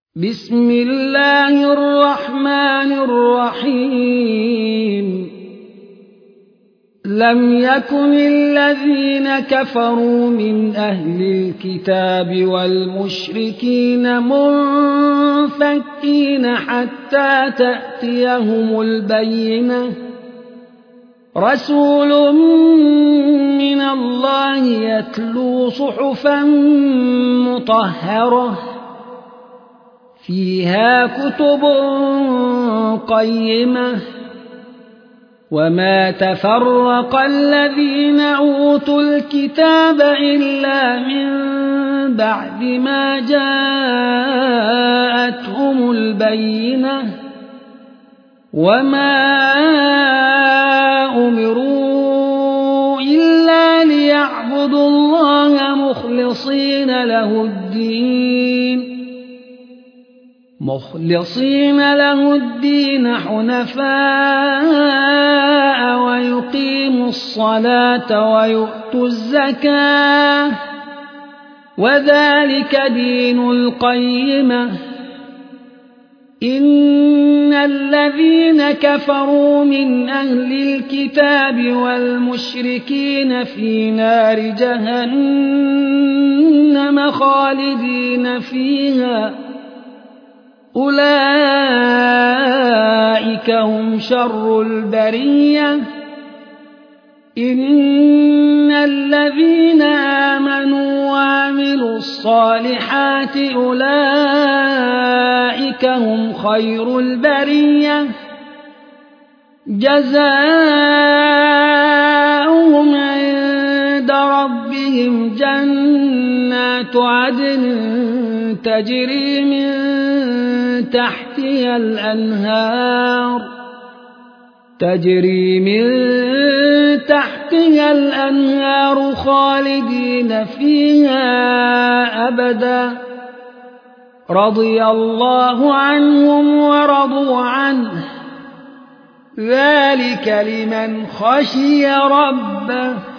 بسم الله الرحمن الرحيم لم يكن الذين كفروا من أهل الكتاب والمشركين منفكين حتى تأتيهم البينة رسول من الله يتلو صحفا مطهرة فيها كتب قيمة وما تفرق الذين أوتوا الكتاب إلا من بعد ما جاءتهم البينة وما أمروا إلا ليعبدوا الله مخلصين له الدين حنفاء ويقيموا الصلاة ويؤتوا الزكاة وذلك دين القيمة إن الذين كفروا من أهل الكتاب والمشركين في نار جهنم خالدين فيها أولئك هم شر البرية إن الذين آمنوا وعملوا الصالحات أولئك هم خير البرية جزاؤهم عند ربهم جنات عدن تجري من تحتها الأنهار خالدين فيها أبدا رضي الله عنهم ورضوا عنه ذلك لمن خشي ربه